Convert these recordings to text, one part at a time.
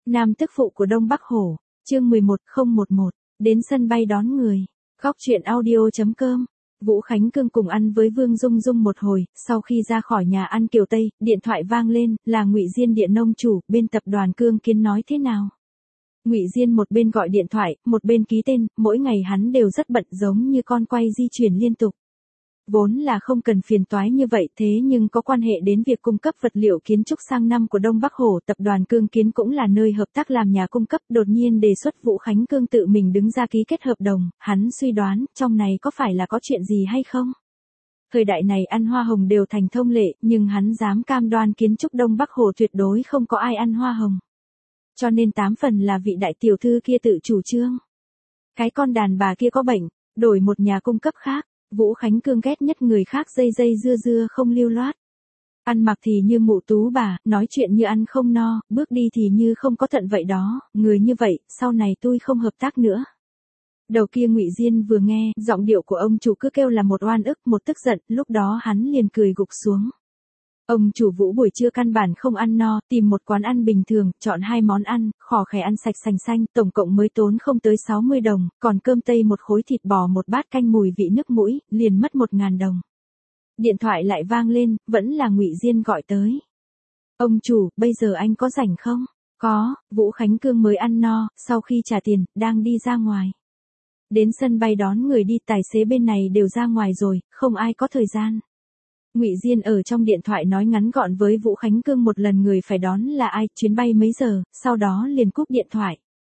Nam tức phụ của Đông Bắc Hổ, chương 11011, đến sân bay đón người. Góc truyện audio.com. Vũ Khánh Cương cùng ăn với Vương Dung Dung một hồi, sau khi ra khỏi nhà ăn Kiều Tây, điện thoại vang lên, là Ngụy Diên Điện Nông chủ, bên tập đoàn Cương Kiến nói thế nào. Ngụy Diên một bên gọi điện thoại, một bên ký tên, mỗi ngày hắn đều rất bận giống như con quay di chuyển liên tục. Vốn là không cần phiền toái như vậy thế nhưng có quan hệ đến việc cung cấp vật liệu kiến trúc sang năm của Đông Bắc Hổ, tập đoàn Cương Kiến cũng là nơi hợp tác làm nhà cung cấp, đột nhiên đề xuất Vũ Khánh Cương tự mình đứng ra ký kết hợp đồng, hắn suy đoán, trong này có phải là có chuyện gì hay không? Thời đại này ăn hoa hồng đều thành thông lệ, nhưng hắn dám cam đoan kiến trúc Đông Bắc Hổ tuyệt đối không có ai ăn hoa hồng. Cho nên 8 phần là vị đại tiểu thư kia tự chủ trương. Cái con đàn bà kia có bệnh, đổi một nhà cung cấp khác. Vũ Khánh Cương ghét nhất người khác dây dưa không lưu loát. Ăn mặc thì như mụ tú bà, nói chuyện như ăn không no, bước đi thì như không có thận vậy đó, người như vậy, sau này tôi không hợp tác nữa. Đầu kia Ngụy Diên vừa nghe, giọng điệu của ông chủ cứ kêu là một oan ức, một tức giận, lúc đó hắn liền cười gục xuống. Ông chủ Vũ buổi trưa căn bản không ăn no, tìm một quán ăn bình thường, chọn 2 món ăn, khỏ khẻ ăn sạch sành xanh, tổng cộng mới tốn không tới 60 đồng, còn cơm tây một khối thịt bò một bát canh mùi vị nước mũi, liền mất 1.000 đồng. Điện thoại lại vang lên, vẫn là Ngụy Diên gọi tới. Ông chủ, bây giờ anh có rảnh không? Có, Vũ Khánh Cương mới ăn no, sau khi trả tiền, đang đi ra ngoài. Đến sân bay đón người đi, tài xế bên này đều ra ngoài rồi, không ai có thời gian. Ngụy Diên ở trong điện thoại nói ngắn gọn với Vũ Khánh Cương một lần người phải đón là ai, chuyến bay mấy giờ, sau đó liền cúp điện thoại.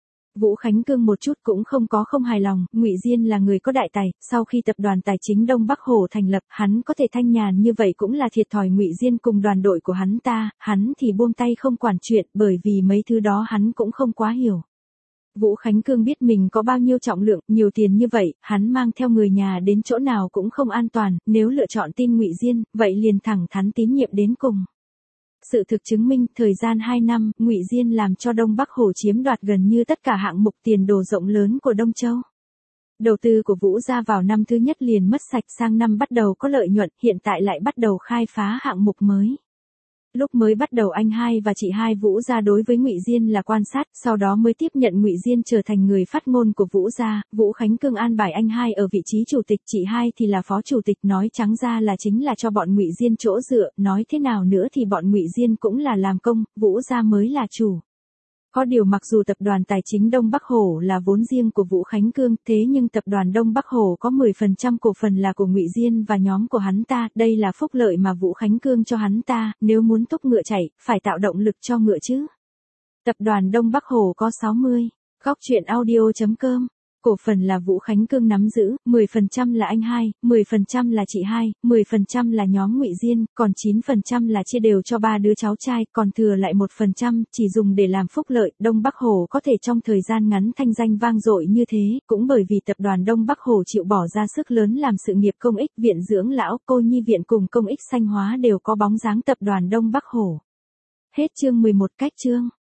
Vũ Khánh Cương một chút cũng không hài lòng, Ngụy Diên là người có đại tài, sau khi tập đoàn tài chính Đông Bắc Hổ thành lập, hắn có thể thanh nhàn như vậy cũng là thiệt thòi Ngụy Diên cùng đoàn đội của hắn thì buông tay không quản chuyện, bởi vì mấy thứ đó hắn cũng không quá hiểu. Vũ Khánh Cương biết mình có bao nhiêu trọng lượng, nhiều tiền như vậy, hắn mang theo người nhà đến chỗ nào cũng không an toàn, nếu lựa chọn tin Ngụy Diên, vậy liền thẳng thắn tín nhiệm đến cùng. Sự thực chứng minh, thời gian 2 năm, Ngụy Diên làm cho Đông Bắc Hổ chiếm đoạt gần như tất cả hạng mục tiền đồ rộng lớn của Đông Châu. Đầu tư của Vũ ra vào năm thứ nhất liền mất sạch, sang năm bắt đầu có lợi nhuận, hiện tại lại bắt đầu khai phá hạng mục mới. Lúc mới bắt đầu anh hai và chị hai Vũ gia đối với Ngụy Diên là quan sát, sau đó mới tiếp nhận Ngụy Diên trở thành người phát ngôn của Vũ gia. Vũ Khánh Cương an bài anh hai ở vị trí chủ tịch, chị hai thì là phó chủ tịch, nói trắng ra là chính là cho bọn Ngụy Diên chỗ dựa, nói thế nào nữa thì bọn Ngụy Diên cũng là làm công, Vũ gia mới là chủ. Có điều mặc dù tập đoàn tài chính Đông Bắc Hổ là vốn riêng của Vũ Khánh Cương, thế nhưng tập đoàn Đông Bắc Hổ có 10% cổ phần là của Ngụy Diên và nhóm của hắn ta, đây là phúc lợi mà Vũ Khánh Cương cho hắn ta, nếu muốn thúc ngựa chạy, phải tạo động lực cho ngựa chứ. Tập đoàn Đông Bắc Hổ có 60. Góc truyện audio.com. Cổ phần là Vũ Khánh Cương nắm giữ, 10% là anh hai, 10% là chị hai, 10% là nhóm Ngụy Diên, còn 9% là chia đều cho 3 đứa cháu trai, còn thừa lại 1% chỉ dùng để làm phúc lợi. Đông Bắc Hổ có thể trong thời gian ngắn thanh danh vang dội như thế, cũng bởi vì tập đoàn Đông Bắc Hổ chịu bỏ ra sức lớn làm sự nghiệp công ích, viện dưỡng lão, cô nhi viện cùng công ích xanh hóa đều có bóng dáng tập đoàn Đông Bắc Hổ. Hết chương 11 cách chương.